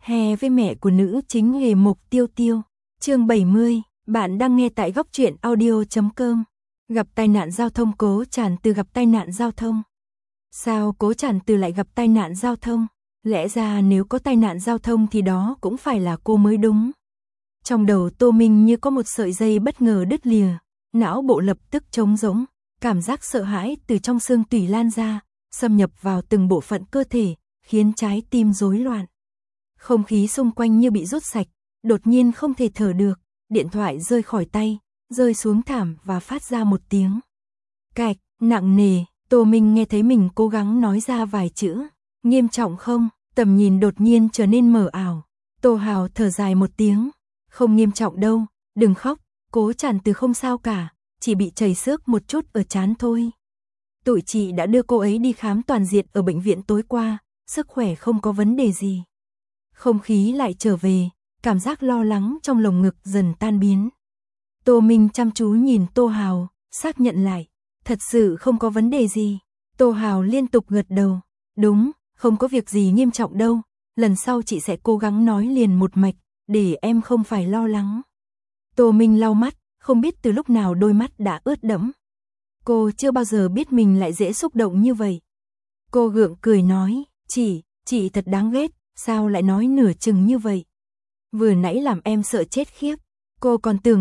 Hè với mẹ của nữ chính Hề Mộc Tiêu Tiêu. Chương 70, bạn đang nghe tại góc truyện audio.com. Gặp tai nạn giao thông. Cố Tràn Từ gặp tai nạn giao thông. Sao Cố Tràn Từ lại gặp tai nạn giao thông? Lẽ ra nếu có tai nạn giao thông thì đó cũng phải là cô mới đúng. Trong đầu Tô Minh như có một sợi dây bất ngờ đứt lìa, não bộ lập tức trống rỗng, cảm giác sợ hãi từ trong xương tủy lan ra, xâm nhập vào từng bộ phận cơ thể, khiến trái tim rối loạn. Không khí xung quanh như bị rút sạch, đột nhiên không thể thở được, điện thoại rơi khỏi tay, rơi xuống thảm và phát ra một tiếng cạch nặng nề. Tô Minh nghe thấy mình cố gắng nói ra vài chữ, nghiêm trọng không? Tầm nhìn đột nhiên trở nên mờ ảo. Tô Hào thở dài một tiếng, không nghiêm trọng đâu, đừng khóc, Cố Tràn Từ không sao cả, chỉ bị chảy xước một chút ở trán thôi. Tụi chị đã đưa cô ấy đi khám toàn diện ở bệnh viện tối qua, sức khỏe không có vấn đề gì. Không khí lại trở về, cảm giác lo lắng trong lồng ngực dần tan biến. Tô Minh chăm chú nhìn Tô Hào, xác nhận lại, thật sự không có vấn đề gì. Tô Hào liên tục gật đầu, đúng, không có việc gì nghiêm trọng đâu, lần sau chị sẽ cố gắng nói liền một mạch, để em không phải lo lắng. Tô Minh lau mắt, không biết từ lúc nào đôi mắt đã ướt đẫm. Cô chưa bao giờ biết mình lại dễ xúc động như vậy. Cô gượng cười nói, chị thật đáng ghét, sao lại nói nửa chừng như vậy? Vừa nãy làm em sợ chết khiếp. Cô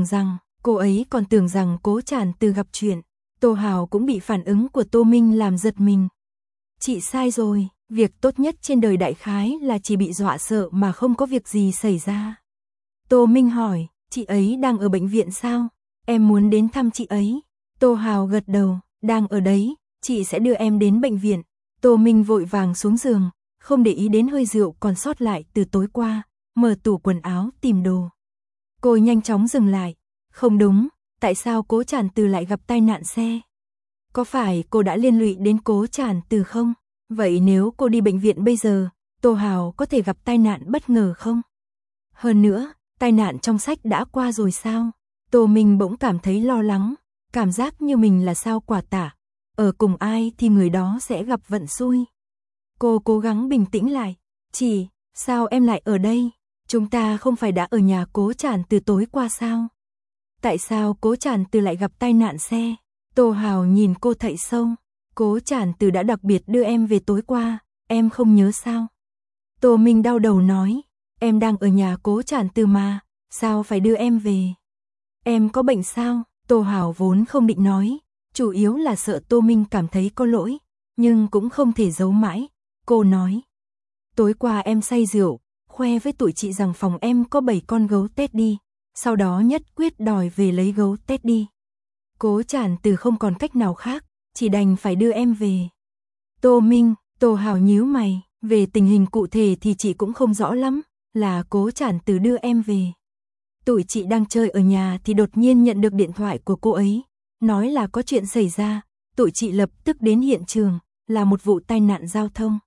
ấy còn tưởng rằng Cố Tràn Từ gặp chuyện. Tô Hào cũng bị phản ứng của Tô Minh làm giật mình. Chị sai rồi, việc tốt nhất trên đời đại khái là chỉ bị dọa sợ mà không có việc gì xảy ra. Tô Minh hỏi, chị ấy đang ở bệnh viện sao? Em muốn đến thăm chị ấy. Tô Hào gật đầu, đang ở đấy, chị sẽ đưa em đến bệnh viện. Tô Minh vội vàng xuống giường, không để ý đến hơi rượu còn sót lại từ tối qua, mở tủ quần áo tìm đồ. Cô nhanh chóng dừng lại, không đúng, tại sao Cố Tràn Từ lại gặp tai nạn xe? Có phải cô đã liên lụy đến Cố Tràn Từ không? Vậy nếu cô đi bệnh viện bây giờ, Tô Hào có thể gặp tai nạn bất ngờ không? Hơn nữa, tai nạn trong sách đã qua rồi sao? Tô Minh bỗng cảm thấy lo lắng, cảm giác như mình là sao Quả Tả, ở cùng ai thì người đó sẽ gặp vận xui. Cô cố gắng bình tĩnh lại, chị, sao em lại ở đây? Chúng ta không phải đã ở nhà Cố Tràn Từ tối qua sao? Tại sao Cố Tràn Từ lại gặp tai nạn xe? Tô Hào nhìn cô thậy sâu, Cố Tràn Từ đã đặc biệt đưa em về tối qua, em không nhớ sao? Tô Minh đau đầu nói, em đang ở nhà Cố Tràn Từ mà, sao phải đưa em về? Em có bệnh sao? Tô Hào vốn không định nói, chủ yếu là sợ Tô Minh cảm thấy có lỗi, nhưng cũng không thể giấu mãi. Cô nói, tối qua em say rượu, khoe với tụi chị rằng phòng em có 7 con gấu Teddy, sau đó nhất quyết đòi về lấy gấu Teddy. Cố Tràn Từ không còn cách nào khác, chỉ đành phải đưa em về. Tô Minh, Tô Hào nhíu mày, về tình hình cụ thể thì chị cũng không rõ lắm, là Cố Tràn Từ đưa em về. Tụi chị đang chơi ở nhà thì đột nhiên nhận được điện thoại của cô ấy, nói là có chuyện xảy ra, tụi chị lập tức đến hiện trường, là một vụ tai nạn giao thông.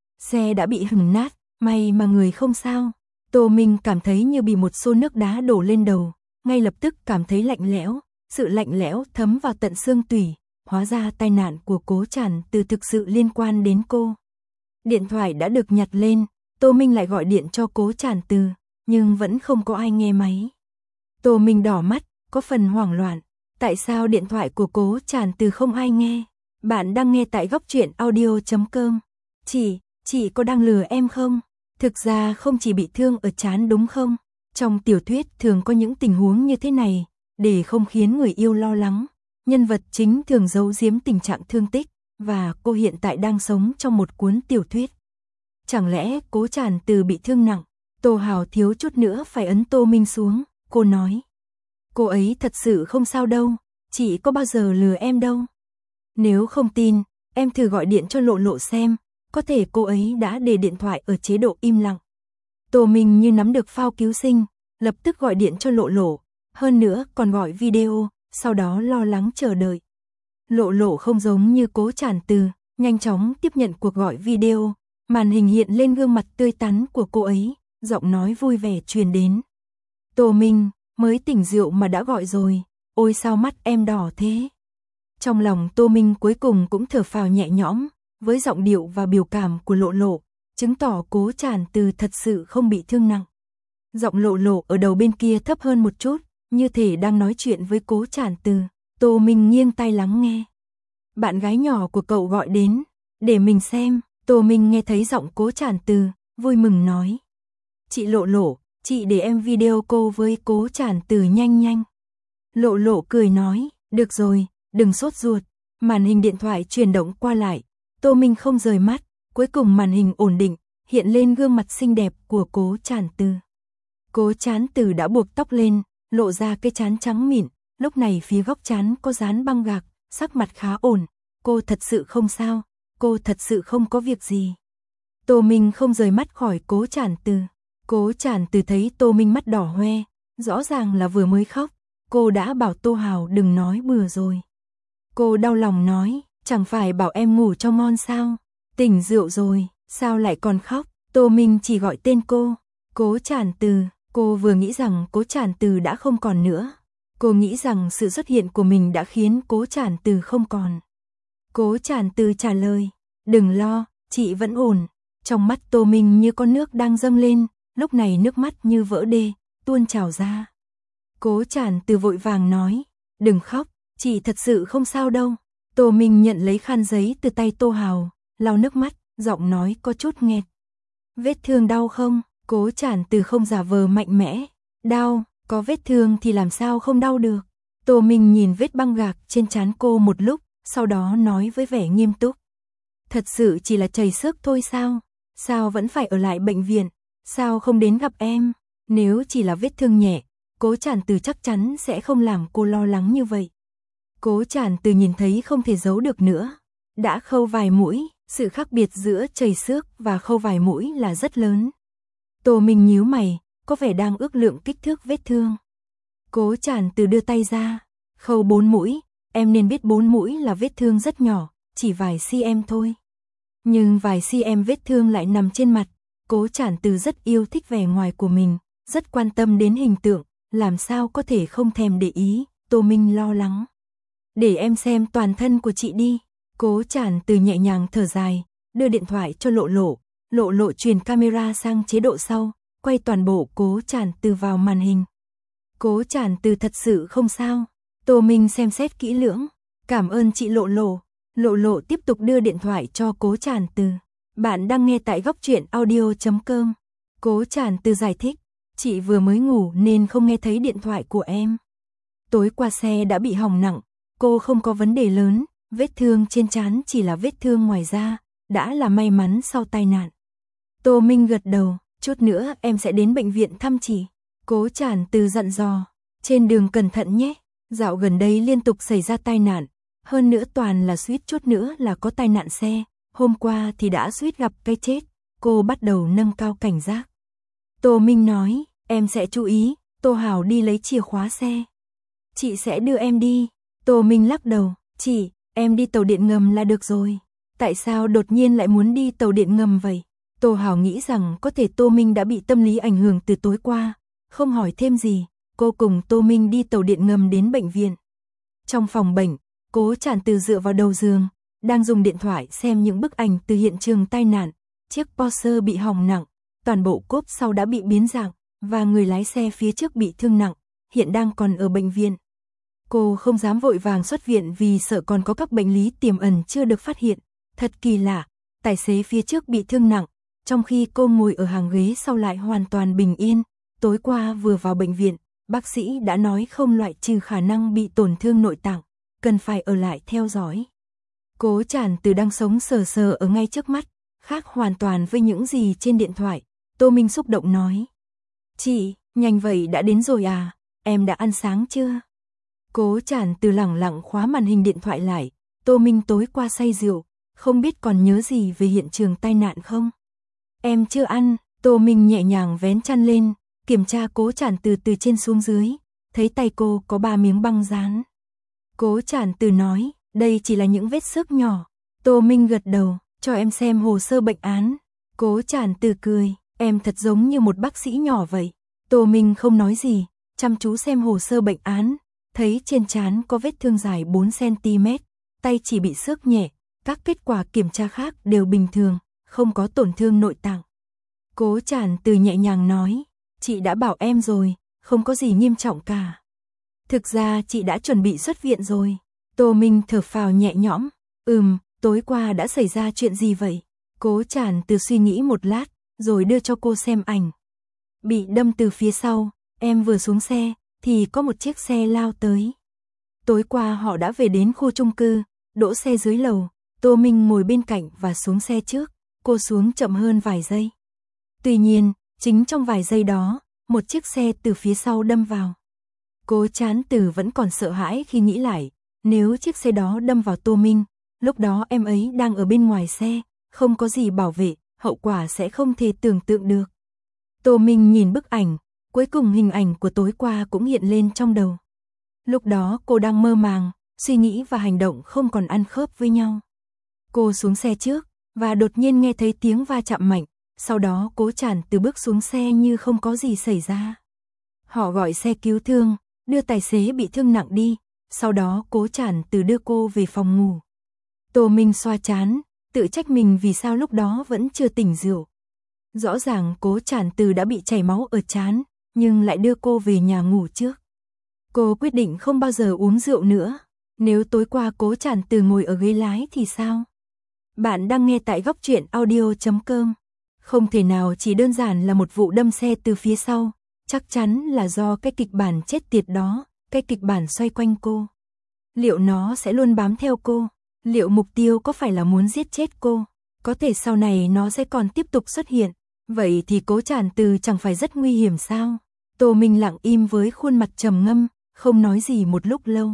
Xe đã bị hửng nát, may mà người không sao. Tô Minh cảm thấy như bị một xô nước đá đổ lên đầu, ngay lập tức cảm thấy lạnh lẽo, sự lạnh lẽo thấm vào tận xương tủy, hóa ra tai nạn của Cố Tràn Từ thực sự liên quan đến cô. Điện thoại đã được nhặt lên, Tô Minh lại gọi điện cho Cố Tràn Từ, nhưng vẫn không có ai nghe máy. Tô Minh đỏ mắt, có phần hoảng loạn, tại sao điện thoại của Cố Tràn Từ không ai nghe? Bạn đang nghe tại góc truyện audio.com. Chị có đang lừa em không? Thực ra không chỉ bị thương ở trán đúng không? Trong tiểu thuyết thường có những tình huống như thế này, để không khiến người yêu lo lắng. Nhân vật chính thường giấu giếm tình trạng thương tích, và cô hiện tại đang sống trong một cuốn tiểu thuyết. Chẳng lẽ Cố Tràn Từ bị thương nặng? Tô Hào thiếu chút nữa phải ấn Tô Minh xuống, cô nói. Cô ấy thật sự không sao đâu, chị có bao giờ lừa em đâu. Nếu không tin, em thử gọi điện cho Lộ Lộ xem, có thể cô ấy đã để điện thoại ở chế độ im lặng. Tô Minh như nắm được phao cứu sinh, lập tức gọi điện cho Lộ Lộ, hơn nữa còn gọi video, sau đó lo lắng chờ đợi. Lộ Lộ không giống như Cố Tràn Từ, nhanh chóng tiếp nhận cuộc gọi video, màn hình hiện lên gương mặt tươi tắn của cô ấy, giọng nói vui vẻ truyền đến. Tô Minh, mới tỉnh rượu mà đã gọi rồi, ôi sao mắt em đỏ thế? Trong lòng Tô Minh cuối cùng cũng thở phào nhẹ nhõm, với giọng điệu và biểu cảm của Lộ Lộ, chứng tỏ Cố Tràn Từ thật sự không bị thương nặng. Giọng Lộ Lộ ở đầu bên kia thấp hơn một chút, như thể đang nói chuyện với Cố Tràn Từ. Tô Minh nghiêng tai lắng nghe. Bạn gái nhỏ của cậu gọi đến, để mình xem. Tô Minh nghe thấy giọng Cố Tràn Từ, vui mừng nói. Chị Lộ Lộ, chị để em video call với Cố Tràn Từ nhanh nhanh. Lộ Lộ cười nói, được rồi, đừng sốt ruột. Màn hình điện thoại chuyển động qua lại, Tô Minh không rời mắt, cuối cùng màn hình ổn định, hiện lên gương mặt xinh đẹp của Cố Tràn Từ. Cố Tràn Từ đã buộc tóc lên, lộ ra cái trán trắng mịn, lúc này phía góc trán có dán băng gạc, sắc mặt khá ổn. Cô thật sự không sao, cô thật sự không có việc gì. Tô Minh không rời mắt khỏi Cố Tràn Từ. Cố Tràn Từ thấy Tô Minh mắt đỏ hoe, rõ ràng là vừa mới khóc. Cô đã bảo Tô Hào đừng nói bừa rồi. Cô đau lòng nói, chẳng phải bảo em ngủ cho ngon sao? Tỉnh rượu rồi, sao lại còn khóc? Tô Minh chỉ gọi tên cô, Cố Tràn Từ. Cô vừa nghĩ rằng Cố Tràn Từ đã không còn nữa. Cô nghĩ rằng sự xuất hiện của mình đã khiến Cố Tràn Từ không còn. Cố Tràn Từ trả lời, đừng lo, chị vẫn ổn. Trong mắt Tô Minh như con nước đang dâng lên, lúc này nước mắt như vỡ đê, tuôn trào ra. Cố Tràn Từ vội vàng nói, đừng khóc, chị thật sự không sao đâu. Tô Minh nhận lấy khăn giấy từ tay Tô Hào, lau nước mắt, giọng nói có chút nghẹt. Vết thương đau không? Cố Tràn Từ không giả vờ mạnh mẽ. Đau, có vết thương thì làm sao không đau được. Tô Minh nhìn vết băng gạc trên trán cô một lúc, sau đó nói với vẻ nghiêm túc. Thật sự chỉ là chảy xước thôi sao? Sao vẫn phải ở lại bệnh viện? Sao không đến gặp em? Nếu chỉ là vết thương nhẹ, Cố Tràn Từ chắc chắn sẽ không làm cô lo lắng như vậy. Cố Tràn Từ nhìn thấy không thể giấu được nữa. Đã khâu vài mũi, sự khác biệt giữa chảy xước và khâu vài mũi là rất lớn. Tô Minh nhíu mày, có vẻ đang ước lượng kích thước vết thương. Cố Tràn Từ đưa tay ra, khâu 4 mũi, em nên biết 4 mũi là vết thương rất nhỏ, chỉ vài cm thôi. Nhưng vài cm vết thương lại nằm trên mặt. Cố Tràn Từ rất yêu thích vẻ ngoài của mình, rất quan tâm đến hình tượng, làm sao có thể không thèm để ý. Tô Minh lo lắng. Để em xem toàn thân của chị đi. Cố Tràn Từ nhẹ nhàng thở dài, đưa điện thoại cho Lộ Lộ. Lộ Lộ chuyển camera sang chế độ sau, quay toàn bộ Cố Tràn Từ vào màn hình. Cố Tràn Từ thật sự không sao. Tô Minh xem xét kỹ lưỡng. Cảm ơn chị Lộ Lộ. Lộ Lộ tiếp tục đưa điện thoại cho Cố Tràn Từ. Bạn đang nghe tại góc truyện audio.com. Cố Tràn Từ giải thích, chị vừa mới ngủ nên không nghe thấy điện thoại của em. Tối qua xe đã bị hỏng nặng, cô không có vấn đề lớn, vết thương trên trán chỉ là vết thương ngoài da, đã là may mắn sau tai nạn. Tô Minh gật đầu, chút nữa em sẽ đến bệnh viện thăm chị. Cố Tràn Từ dặn dò, trên đường cẩn thận nhé, dạo gần đây liên tục xảy ra tai nạn, hơn nữa toàn là suýt chút nữa là có tai nạn xe, hôm qua thì đã suýt gặp cái chết, cô bắt đầu nâng cao cảnh giác. Tô Minh nói, em sẽ chú ý. Tô Hào đi lấy chìa khóa xe. Chị sẽ đưa em đi. Tô Minh lắc đầu, chị, em đi tàu điện ngầm là được rồi. Tại sao đột nhiên lại muốn đi tàu điện ngầm vậy? Tô Hào nghĩ rằng có thể Tô Minh đã bị tâm lý ảnh hưởng từ tối qua, không hỏi thêm gì, cô cùng Tô Minh đi tàu điện ngầm đến bệnh viện. Trong phòng bệnh, Cố Tràn Từ dựa vào đầu giường, đang dùng điện thoại xem những bức ảnh từ hiện trường tai nạn. Chiếc Porsche bị hỏng nặng, toàn bộ cốp sau đã bị biến dạng, và người lái xe phía trước bị thương nặng, hiện đang còn ở bệnh viện. Cô không dám vội vàng xuất viện vì sợ còn có các bệnh lý tiềm ẩn chưa được phát hiện. Thật kỳ lạ, tài xế phía trước bị thương nặng, trong khi cô ngồi ở hàng ghế sau lại hoàn toàn bình yên. Tối qua vừa vào bệnh viện, bác sĩ đã nói không loại trừ khả năng bị tổn thương nội tạng, cần phải ở lại theo dõi. Cố Tràn Từ đang sống sờ sờ ở ngay trước mắt, khác hoàn toàn với những gì trên điện thoại. Tô Minh xúc động nói, chị, nhanh vậy đã đến rồi à, em đã ăn sáng chưa? Cố Tràn Từ lẳng lặng khóa màn hình điện thoại lại. Tô Minh tối qua say rượu, không biết còn nhớ gì về hiện trường tai nạn không? Em chưa ăn. Tô Minh nhẹ nhàng vén chăn lên, kiểm tra Cố Tràn Từ từ trên xuống dưới, thấy tay cô có 3 miếng băng dán. Cố Tràn Từ nói, đây chỉ là những vết xước nhỏ. Tô Minh gật đầu, cho em xem hồ sơ bệnh án. Cố Tràn Từ cười, em thật giống như một bác sĩ nhỏ vậy. Tô Minh không nói gì, chăm chú xem hồ sơ bệnh án, thấy trên trán có vết thương dài 4 cm, tay chỉ bị xước nhẹ, các kết quả kiểm tra khác đều bình thường, không có tổn thương nội tạng. Cố Tràn Từ nhẹ nhàng nói, chị đã bảo em rồi, không có gì nghiêm trọng cả. Thực ra chị đã chuẩn bị xuất viện rồi. Tô Minh thở phào nhẹ nhõm, tối qua đã xảy ra chuyện gì vậy? Cố Tràn Từ suy nghĩ một lát, rồi đưa cho cô xem ảnh. Bị đâm từ phía sau, em vừa xuống xe, thì có một chiếc xe lao tới. Tối qua họ đã về đến khu chung cư, đỗ xe dưới lầu, Tô Minh ngồi bên cạnh và xuống xe trước, cô xuống chậm hơn vài giây. Tuy nhiên, chính trong vài giây đó, một chiếc xe từ phía sau đâm vào. Cố Tràn Từ vẫn còn sợ hãi khi nghĩ lại, nếu chiếc xe đó đâm vào Tô Minh, lúc đó em ấy đang ở bên ngoài xe, không có gì bảo vệ, hậu quả sẽ không thể tưởng tượng được. Tô Minh nhìn bức ảnh, cuối cùng hình ảnh của tối qua cũng hiện lên trong đầu. Lúc đó cô đang mơ màng, suy nghĩ và hành động không còn ăn khớp với nhau. Cô xuống xe trước, và đột nhiên nghe thấy tiếng va chạm mạnh, sau đó Cố Tràn Từ bước xuống xe như không có gì xảy ra. Họ gọi xe cứu thương, đưa tài xế bị thương nặng đi, sau đó Cố Tràn Từ đưa cô về phòng ngủ. Tô Minh xoa trán, tự trách mình vì sao lúc đó vẫn chưa tỉnh rượu. Rõ ràng Cố Tràn Từ đã bị chảy máu ở trán, nhưng lại đưa cô về nhà ngủ trước. Cô quyết định không bao giờ uống rượu nữa. Nếu tối qua Cố Tràn Từ ngồi ở ghế lái thì sao? Bạn đang nghe tại Góc Truyện Audio.com. Không thể nào chỉ đơn giản là một vụ đâm xe từ phía sau, chắc chắn là do cái kịch bản chết tiệt đó, cái kịch bản xoay quanh cô. Liệu nó sẽ luôn bám theo cô? Liệu mục tiêu có phải là muốn giết chết cô? Có thể sau này nó sẽ còn tiếp tục xuất hiện. Vậy thì Cố Tràn Từ chẳng phải rất nguy hiểm sao? Tô Minh lặng im với khuôn mặt trầm ngâm, không nói gì một lúc lâu.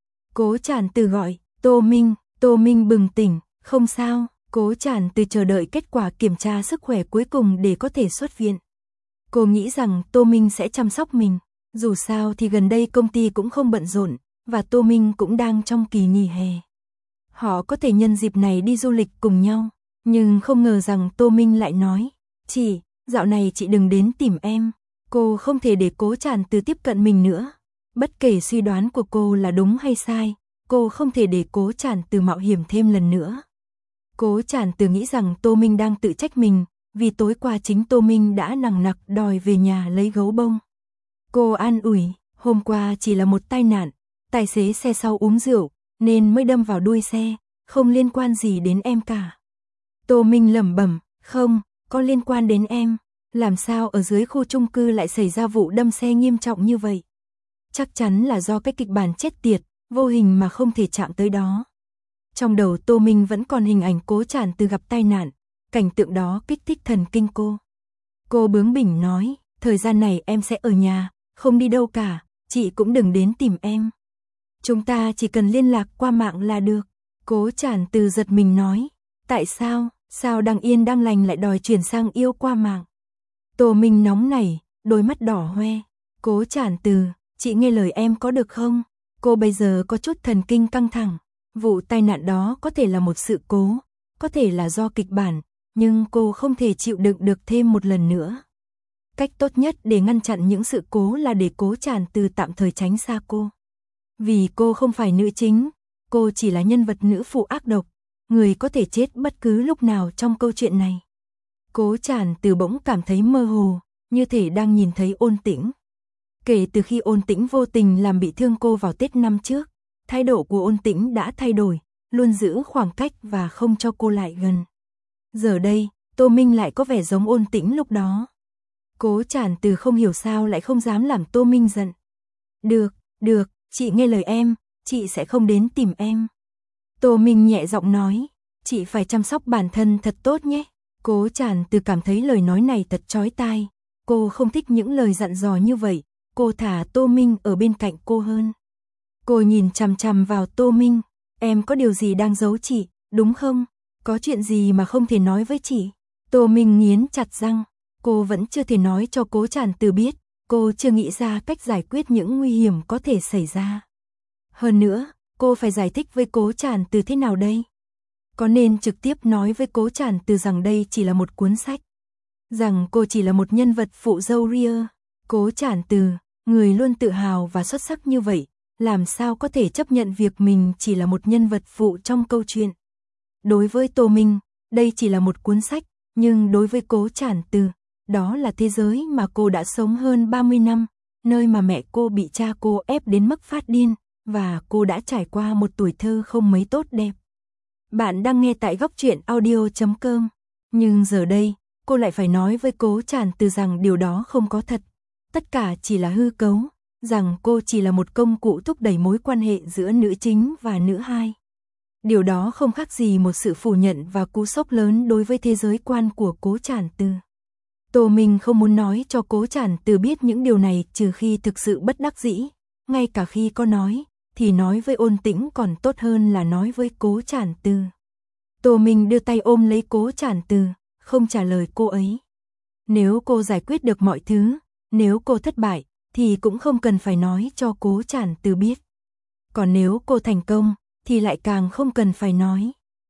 Cố Tràn Từ gọi, Tô Minh bừng tỉnh, không sao. Cố Tràn Từ chờ đợi kết quả kiểm tra sức khỏe cuối cùng để có thể xuất viện. Cô nghĩ rằng Tô Minh sẽ chăm sóc mình, dù sao thì gần đây công ty cũng không bận rộn, và Tô Minh cũng đang trong kỳ nghỉ hè. Họ có thể nhân dịp này đi du lịch cùng nhau, nhưng không ngờ rằng Tô Minh lại nói, chị, dạo này chị đừng đến tìm em. Cô không thể để Cố Tràn Từ tiếp cận mình nữa. Bất kể suy đoán của cô là đúng hay sai, cô không thể để Cố Tràn Từ mạo hiểm thêm lần nữa. Cố Tràn Từ nghĩ rằng Tô Minh đang tự trách mình, vì tối qua chính Tô Minh đã nằng nặc đòi về nhà lấy gấu bông. Cô an ủi, hôm qua chỉ là một tai nạn, tài xế xe sau uống rượu, nên mới đâm vào đuôi xe, không liên quan gì đến em cả. Tô Minh lẩm bẩm, không, có liên quan đến em, làm sao ở dưới khu chung cư lại xảy ra vụ đâm xe nghiêm trọng như vậy? Chắc chắn là do cái kịch bản chết tiệt, vô hình mà không thể chạm tới đó. Trong đầu Tô Minh vẫn còn hình ảnh Cố Tràn Từ gặp tai nạn, cảnh tượng đó kích thích thần kinh cô. Cô bướng bỉnh nói, thời gian này em sẽ ở nhà, không đi đâu cả, chị cũng đừng đến tìm em. Chúng ta chỉ cần liên lạc qua mạng là được. Cố Tràn Từ giật mình nói, tại sao, sao đang yên đang lành lại đòi chuyển sang yêu qua mạng? Tô Minh nóng nảy, đôi mắt đỏ hoe. Cố Tràn Từ, chị nghe lời em có được không? Cô bây giờ có chút thần kinh căng thẳng. Vụ tai nạn đó có thể là một sự cố, có thể là do kịch bản, nhưng cô không thể chịu đựng được thêm một lần nữa. Cách tốt nhất để ngăn chặn những sự cố là để Cố Tràn Từ tạm thời tránh xa cô. Vì cô không phải nữ chính, cô chỉ là nhân vật nữ phụ ác độc, người có thể chết bất cứ lúc nào trong câu chuyện này. Cố Tràn Từ bỗng cảm thấy mơ hồ, như thể đang nhìn thấy Ôn Tĩnh. Kể từ khi Ôn Tĩnh vô tình làm bị thương cô vào Tết năm trước, thái độ của Ôn Tĩnh đã thay đổi, luôn giữ khoảng cách và không cho cô lại gần. Giờ đây, Tô Minh lại có vẻ giống Ôn Tĩnh lúc đó. Cố Tràn Từ không hiểu sao lại không dám làm Tô Minh giận. Được, chị nghe lời em, chị sẽ không đến tìm em. Tô Minh nhẹ giọng nói, chị phải chăm sóc bản thân thật tốt nhé. Cố Tràn Từ cảm thấy lời nói này thật chói tai. Cô không thích những lời dặn dò như vậy, cô thà Tô Minh ở bên cạnh cô hơn. Cô nhìn chằm chằm vào Tô Minh, em có điều gì đang giấu chị, đúng không? Có chuyện gì mà không thể nói với chị? Tô Minh nghiến chặt răng, cô vẫn chưa thể nói cho Cố Tràn Từ biết, cô chưa nghĩ ra cách giải quyết những nguy hiểm có thể xảy ra. Hơn nữa, cô phải giải thích với Cố Tràn Từ thế nào đây? Có nên trực tiếp nói với Cố Tràn Từ rằng đây chỉ là một cuốn sách? Rằng cô chỉ là một nhân vật phụ dâu ria? Cố Tràn Từ, người luôn tự hào và xuất sắc như vậy, làm sao có thể chấp nhận việc mình chỉ là một nhân vật phụ trong câu chuyện? Đối với Tô Minh, đây chỉ là một cuốn sách, nhưng đối với Cố Trản Từ, đó là thế giới mà cô đã sống hơn 30 năm, nơi mà mẹ cô bị cha cô ép đến mức phát điên, và cô đã trải qua một tuổi thơ không mấy tốt đẹp. Bạn đang nghe tại góc truyện audio.com, nhưng giờ đây, cô lại phải nói với Cố Trản Từ rằng điều đó không có thật. Tất cả chỉ là hư cấu, rằng cô chỉ là một công cụ thúc đẩy mối quan hệ giữa nữ chính và nữ hai. Điều đó không khác gì một sự phủ nhận và cú sốc lớn đối với thế giới quan của Cố Trản Từ. Tô Minh không muốn nói cho Cố Trản Từ biết những điều này trừ khi thực sự bất đắc dĩ. Ngay cả khi có nói, thì nói với Ôn Tĩnh còn tốt hơn là nói với Cố Trản Từ. Tô Minh đưa tay ôm lấy Cố Trản Từ, không trả lời cô ấy. Nếu cô giải quyết được mọi thứ, nếu cô thất bại, thì cũng không cần phải nói cho Cố Trản Từ biết. Còn nếu cô thành công, thì lại càng không cần phải nói.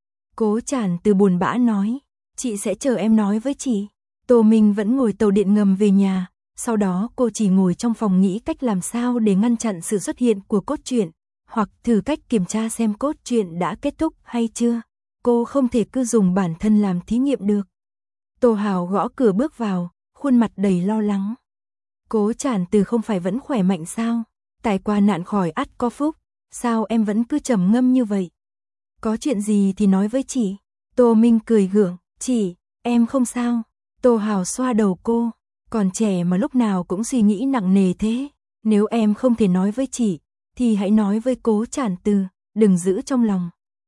Cố Trản Từ buồn bã nói, chị sẽ chờ em nói với chị. Tô Minh vẫn ngồi tàu điện ngầm về nhà, sau đó cô chỉ ngồi trong phòng nghĩ cách làm sao để ngăn chặn sự xuất hiện của cốt truyện, hoặc thử cách kiểm tra xem cốt truyện đã kết thúc hay chưa. Cô không thể cứ dùng bản thân làm thí nghiệm được. Tô Hào gõ cửa bước vào, khuôn mặt đầy lo lắng. Cố Trản Từ không phải vẫn khỏe mạnh sao? Tài qua nạn khỏi ắt có phúc, sao em vẫn cứ trầm ngâm như vậy? Có chuyện gì thì nói với chị. Tô Minh cười gượng, chị, em không sao. Tô Hào xoa đầu cô, còn trẻ mà lúc nào cũng suy nghĩ nặng nề thế. Nếu em không thể nói với chị, thì hãy nói với Cố Trản Từ, đừng giữ trong lòng.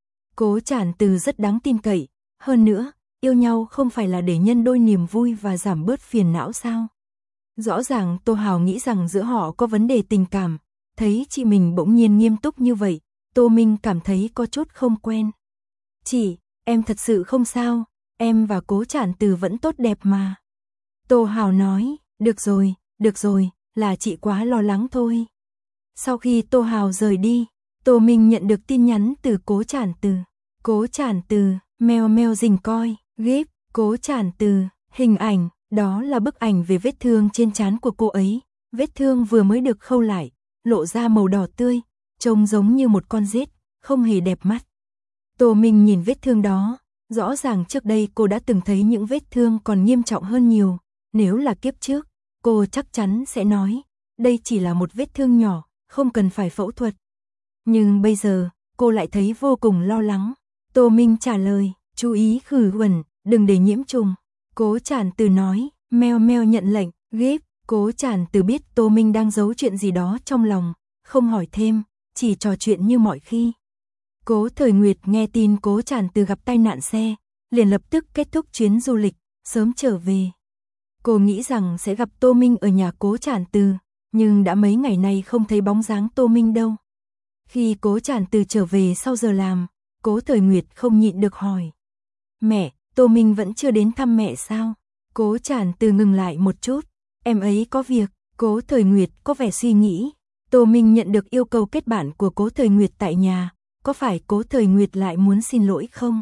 Cố Trản Từ rất đáng tin cậy, hơn nữa, yêu nhau không phải là để nhân đôi niềm vui và giảm bớt phiền não sao? Rõ ràng Tô Hào nghĩ rằng giữa họ có vấn đề tình cảm, thấy chị mình bỗng nhiên nghiêm túc như vậy, Tô Minh cảm thấy có chút không quen. Chị, em thật sự không sao, em và Cố Trản Từ vẫn tốt đẹp mà. Tô Hào nói, được rồi, là chị quá lo lắng thôi. Sau khi Tô Hào rời đi, Tô Minh nhận được tin nhắn từ Cố Trản Từ. Cố Trản Từ, meo meo rình coi, gíp, Cố Trản Từ, hình ảnh, đó là bức ảnh về vết thương trên trán của cô ấy. Vết thương vừa mới được khâu lại, lộ ra màu đỏ tươi, trông giống như một con rết, không hề đẹp mắt. Tô Minh nhìn vết thương đó, rõ ràng trước đây cô đã từng thấy những vết thương còn nghiêm trọng hơn nhiều. Nếu là kiếp trước, cô chắc chắn sẽ nói, đây chỉ là một vết thương nhỏ, không cần phải phẫu thuật. Nhưng bây giờ, cô lại thấy vô cùng lo lắng. Tô Minh trả lời, chú ý khử khuẩn, đừng để nhiễm trùng. Cố Trản Từ nói, meo meo nhận lệnh, gíp. Cố Trản Từ biết Tô Minh đang giấu chuyện gì đó trong lòng, không hỏi thêm, chỉ trò chuyện như mọi khi. Cố Thời Nguyệt nghe tin Cố Trản Từ gặp tai nạn xe, liền lập tức kết thúc chuyến du lịch, sớm trở về. Cô nghĩ rằng sẽ gặp Tô Minh ở nhà Cố Trản Từ, nhưng đã mấy ngày nay không thấy bóng dáng Tô Minh đâu. Khi Cố Trản Từ trở về sau giờ làm, Cố Thời Nguyệt không nhịn được hỏi. Mẹ, Tô Minh vẫn chưa đến thăm mẹ sao? Cố Trản Từ ngừng lại một chút. Em ấy có việc. Cố Thời Nguyệt có vẻ suy nghĩ. Tô Minh nhận được yêu cầu kết bạn của Cố Thời Nguyệt tại nhà. Có phải Cố Thời Nguyệt lại muốn xin lỗi không?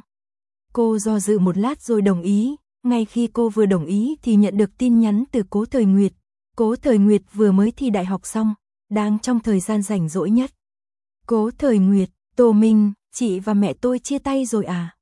Cô do dự một lát rồi đồng ý. Ngay khi cô vừa đồng ý thì nhận được tin nhắn từ Cố Thời Nguyệt. Cố Thời Nguyệt vừa mới thi đại học xong, đang trong thời gian rảnh rỗi nhất. Cố Thời Nguyệt, Tô Minh, chị và mẹ tôi chia tay rồi à?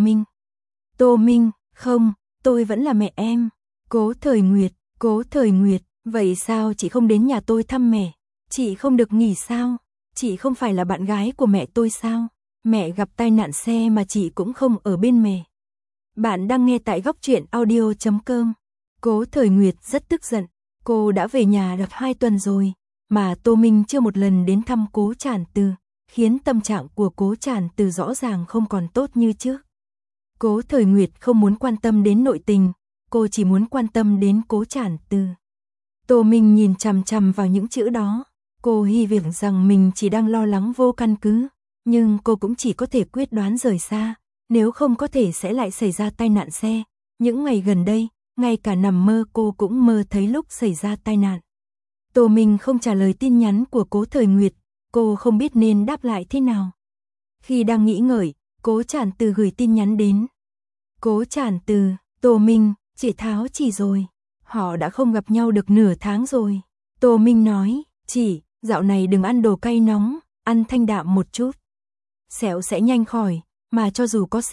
Tô Minh, không, tôi vẫn là mẹ em. Cố Thời Nguyệt, vậy sao chị không đến nhà tôi thăm mẹ? Chị không được nghỉ sao? Chị không phải là bạn gái của mẹ tôi sao? Mẹ gặp tai nạn xe mà chị cũng không ở bên mẹ. Bạn đang nghe tại góc truyện audio.com. Cố Thời Nguyệt rất tức giận. Cô đã về nhà được 2 tuần rồi, mà Tô Minh chưa một lần đến thăm Cố Trản Từ, khiến tâm trạng của Cố Trản Từ rõ ràng không còn tốt như trước. Cố Thời Nguyệt không muốn quan tâm đến nội tình, cô chỉ muốn quan tâm đến Cố Trản Từ. Tô Minh nhìn chằm chằm vào những chữ đó, cô hy vọng rằng mình chỉ đang lo lắng vô căn cứ, nhưng cô cũng chỉ có thể quyết đoán rời xa, nếu không có thể sẽ lại xảy ra tai nạn xe. Những ngày gần đây, ngay cả nằm mơ cô cũng mơ thấy lúc xảy ra tai nạn. Tô Minh không trả lời tin nhắn của Cố Thời Nguyệt, cô không biết nên đáp lại thế nào. Khi đang nghĩ ngợi, Cố Trản Từ gửi tin nhắn đến. Cố Trản Từ, Tô Minh, chị Tháo chỉ rồi. Họ đã không gặp nhau được nửa tháng rồi. Tô Minh nói, chị, dạo này đừng ăn đồ cay nóng, ăn thanh đạm một chút. Sẹo sẽ nhanh khỏi, mà cho dù có sẹo,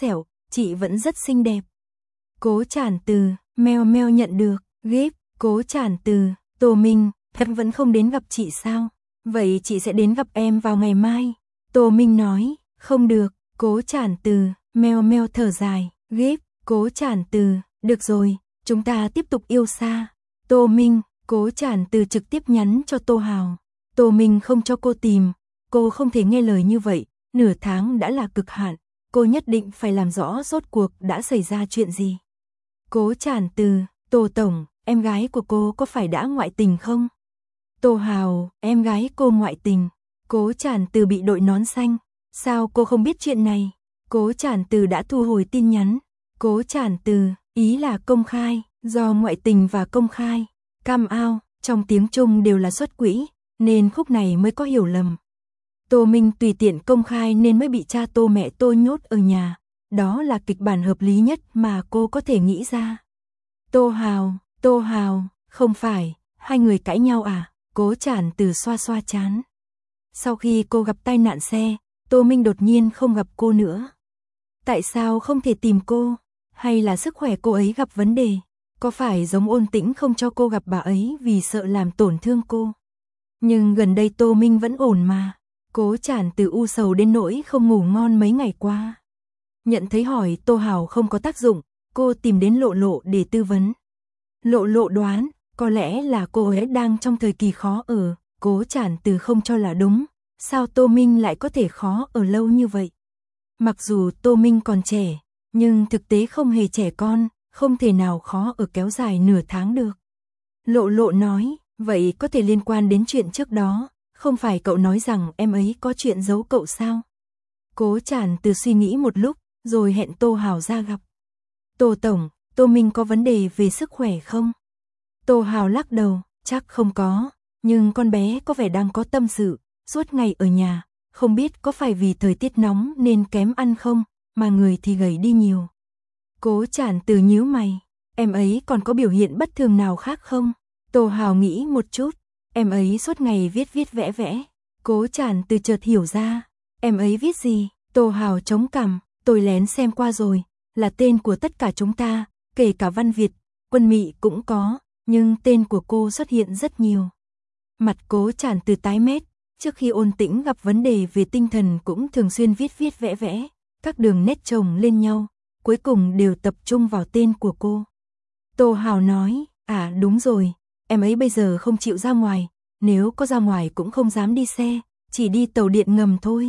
chị vẫn rất xinh đẹp. Cố Trản Từ, meo meo nhận được, ghép, Cố Trản Từ, Tô Minh, em vẫn không đến gặp chị sao? Vậy chị sẽ đến gặp em vào ngày mai. Tô Minh nói, không được, Cố Trản Từ, meo meo thở dài, ghép, Cố Trản Từ, được rồi, chúng ta tiếp tục yêu xa. Tô Minh, Cố Trản Từ trực tiếp nhắn cho Tô Hào. Tô Minh không cho cô tìm, cô không thể nghe lời như vậy, nửa tháng đã là cực hạn, cô nhất định phải làm rõ rốt cuộc đã xảy ra chuyện gì. Cố Trản Từ, Tô Tổng, em gái của cô có phải đã ngoại tình không? Tô Hào, em gái cô ngoại tình. Cố Trản Từ bị đội nón xanh. Sao cô không biết chuyện này? Cố Trản Từ đã thu hồi tin nhắn. Cố Trản Từ, ý là công khai, do ngoại tình và công khai. Come out, trong tiếng Trung đều là xuất quỹ, nên khúc này mới có hiểu lầm. Tô Minh tùy tiện công khai nên mới bị cha Tô mẹ Tô nhốt ở nhà. Đó là kịch bản hợp lý nhất mà cô có thể nghĩ ra. Tô Hào, không phải, hai người cãi nhau à? Cố Trản Từ xoa xoa trán. Sau khi cô gặp tai nạn xe, Tô Minh đột nhiên không gặp cô nữa. Tại sao không thể tìm cô? Hay là sức khỏe cô ấy gặp vấn đề? Có phải giống Ôn Tĩnh không cho cô gặp bà ấy vì sợ làm tổn thương cô? Nhưng gần đây Tô Minh vẫn ổn mà. Cố Trản Từ u sầu đến nỗi không ngủ ngon mấy ngày qua. Nhận thấy hỏi Tô Hào không có tác dụng, cô tìm đến Lộ Lộ để tư vấn. Lộ Lộ đoán, có lẽ là cô ấy đang trong thời kỳ khó ở. Cố Trản Từ không cho là đúng, sao Tô Minh lại có thể khó ở lâu như vậy? Mặc dù Tô Minh còn trẻ, nhưng thực tế không hề trẻ con, không thể nào khó ở kéo dài nửa tháng được. Lộ Lộ nói, vậy có thể liên quan đến chuyện trước đó, không phải cậu nói rằng em ấy có chuyện giấu cậu sao? Cố Trản Từ suy nghĩ một lúc, rồi hẹn Tô Hào ra gặp. Tô Tổng, Tô Minh có vấn đề về sức khỏe không? Tô Hào lắc đầu, chắc không có, nhưng con bé có vẻ đang có tâm sự, suốt ngày ở nhà, không biết có phải vì thời tiết nóng nên kém ăn không, mà người thì gầy đi nhiều. Cố Trản Từ nhíu mày, em ấy còn có biểu hiện bất thường nào khác không? Tô Hào nghĩ một chút, em ấy suốt ngày viết vẽ vẽ. Cố Trản Từ chợt hiểu ra, em ấy viết gì? Tô Hào chống cằm, tôi lén xem qua rồi, là tên của tất cả chúng ta, kể cả Văn Việt, Quân Mị cũng có, nhưng tên của cô xuất hiện rất nhiều. Mặt Cố Trản Từ tái mét, trước khi Ôn Tĩnh gặp vấn đề về tinh thần cũng thường xuyên viết vẽ vẽ, các đường nét chồng lên nhau, cuối cùng đều tập trung vào tên của cô. Tô Hào nói, à đúng rồi, em ấy bây giờ không chịu ra ngoài, nếu có ra ngoài cũng không dám đi xe, chỉ đi tàu điện ngầm thôi.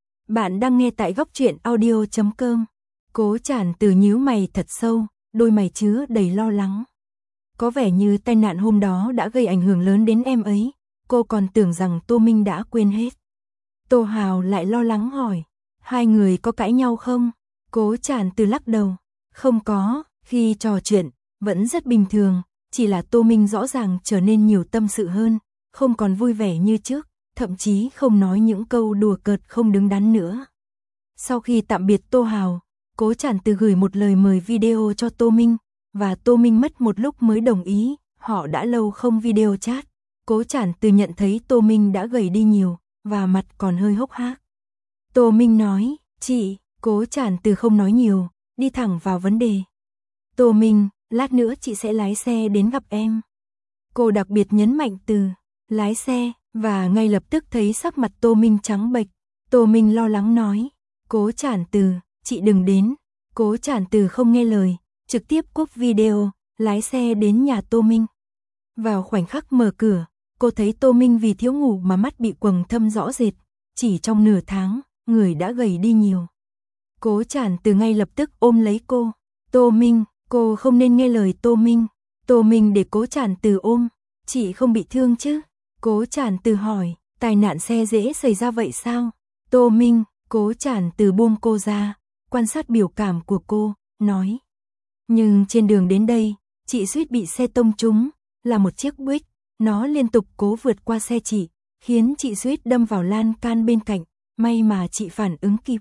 Bạn đang nghe tại góc truyện audio.com. Cố Trản Từ nhíu mày thật sâu, đôi mày chứa đầy lo lắng. Có vẻ như tai nạn hôm đó đã gây ảnh hưởng lớn đến em ấy, cô còn tưởng rằng Tô Minh đã quên hết. Tô Hào lại lo lắng hỏi, hai người có cãi nhau không? Cố Trản Từ lắc đầu, không có, khi trò chuyện, vẫn rất bình thường, chỉ là Tô Minh rõ ràng trở nên nhiều tâm sự hơn, không còn vui vẻ như trước, thậm chí không nói những câu đùa cợt không đứng đắn nữa. Sau khi tạm biệt Tô Hào, Cố Trản Từ gửi một lời mời video cho Tô Minh, và Tô Minh mất một lúc mới đồng ý, họ đã lâu không video chat. Cố Trản Từ nhận thấy Tô Minh đã gầy đi nhiều, và mặt còn hơi hốc hác. Tô Minh nói, chị, Cố Trản Từ không nói nhiều, đi thẳng vào vấn đề. Tô Minh, lát nữa chị sẽ lái xe đến gặp em. Cô đặc biệt nhấn mạnh từ lái xe, và ngay lập tức thấy sắc mặt Tô Minh trắng bệch. Tô Minh lo lắng nói, Cố Trản Từ, chị đừng đến. Cố Trản Từ không nghe lời, trực tiếp cúp video, lái xe đến nhà Tô Minh. Vào khoảnh khắc mở cửa, cô thấy Tô Minh vì thiếu ngủ mà mắt bị quầng thâm rõ rệt, chỉ trong nửa tháng, người đã gầy đi nhiều. Cố Trản Từ ngay lập tức ôm lấy cô. Tô Minh, cô không nên nghe lời Tô Minh. Tô Minh để Cố Trản Từ ôm, chị không bị thương chứ? Cố Trản Từ hỏi, tai nạn xe dễ xảy ra vậy sao? Tô Minh, Cố Trản Từ buông cô ra, quan sát biểu cảm của cô, nói. Nhưng trên đường đến đây, chị suýt bị xe tông trúng, là một chiếc Buick, nó liên tục cố vượt qua xe chị, khiến chị suýt đâm vào lan can bên cạnh, may mà chị phản ứng kịp.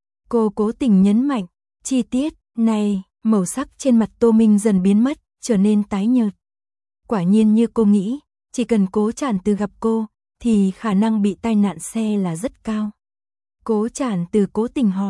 Cô cố tình nhấn mạnh, chi tiết này, màu sắc trên mặt Tô Minh dần biến mất, trở nên tái nhợt. Quả nhiên như cô nghĩ, chỉ cần Cố Trản Từ gặp cô, thì khả năng bị tai nạn xe là rất cao. Cố Trản Từ cố tình hỏi,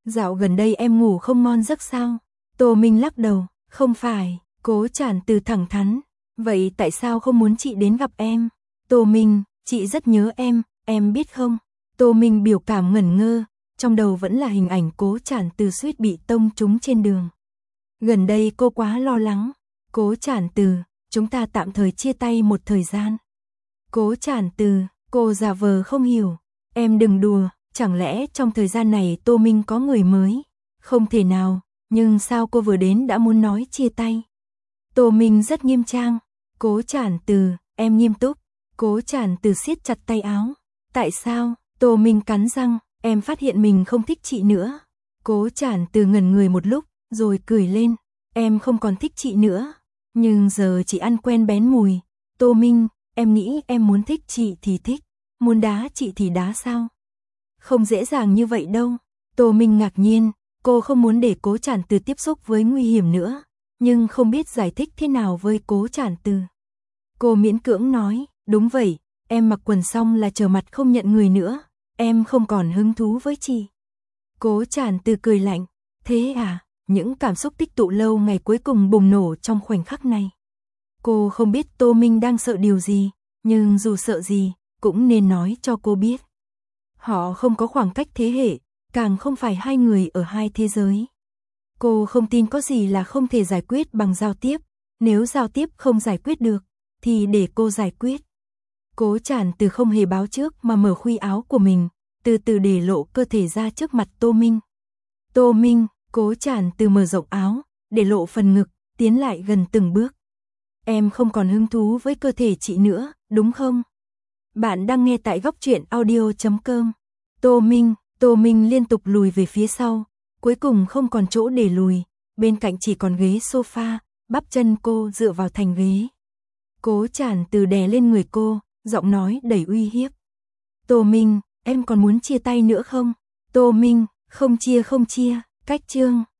Dạo gần đây em ngủ không ngon giấc sao? Tô Minh lắc đầu, không phải. Cố Trản Từ thẳng thắn, vậy tại sao không muốn chị đến gặp em? Tô Minh, chị rất nhớ em biết không? Tô Minh biểu cảm ngẩn ngơ, trong đầu vẫn là hình ảnh Cố Trản Từ suýt bị tông trúng trên đường. Gần đây cô quá lo lắng. Cố Trản Từ, chúng ta tạm thời chia tay một thời gian. Cố Trản Từ, cô giả vờ không hiểu. Em đừng đùa, chẳng lẽ trong thời gian này Tô Minh có người mới? Không thể nào, nhưng sao cô vừa đến đã muốn nói chia tay? Tô Minh rất nghiêm trang. Cố Trản Từ, em nghiêm túc. Cố Trản Từ siết chặt tay áo. Tại sao? Tô Minh cắn răng, em phát hiện mình không thích chị nữa. Cố Trản Từ ngẩn người một lúc, rồi cười lên. Em không còn thích chị nữa, nhưng giờ chị ăn quen bén mùi. Tô Minh, em nghĩ em muốn thích chị thì thích, muốn đá chị thì đá sao? Không dễ dàng như vậy đâu. Tô Minh ngạc nhiên, cô không muốn để Cố Trản Từ tiếp xúc với nguy hiểm nữa, nhưng không biết giải thích thế nào với Cố Trản Từ. Cô miễn cưỡng nói, đúng vậy, em mặc quần xong là trở mặt không nhận người nữa, em không còn hứng thú với chị. Cố Trản Từ cười lạnh, thế à? Những cảm xúc tích tụ lâu ngày cuối cùng bùng nổ trong khoảnh khắc này. Cô không biết Tô Minh đang sợ điều gì, nhưng dù sợ gì, cũng nên nói cho cô biết. Họ không có khoảng cách thế hệ, càng không phải hai người ở hai thế giới. Cô không tin có gì là không thể giải quyết bằng giao tiếp, nếu giao tiếp không giải quyết được, thì để cô giải quyết. Cố Trản Từ không hề báo trước mà mở khuy áo của mình, từ từ để lộ cơ thể ra trước mặt Tô Minh. Tô Minh, Cố Trản Từ mở rộng áo, để lộ phần ngực, tiến lại gần từng bước. Em không còn hứng thú với cơ thể chị nữa, đúng không? Bạn đang nghe tại Góc Truyện Audio.com. Tô Minh liên tục lùi về phía sau, cuối cùng không còn chỗ để lùi, bên cạnh chỉ còn ghế sofa, bắp chân cô dựa vào thành ghế. Cố Trản Từ đè lên người cô, giọng nói đầy uy hiếp. Tô Minh, em còn muốn chia tay nữa không? Tô Minh, không chia, cách chương.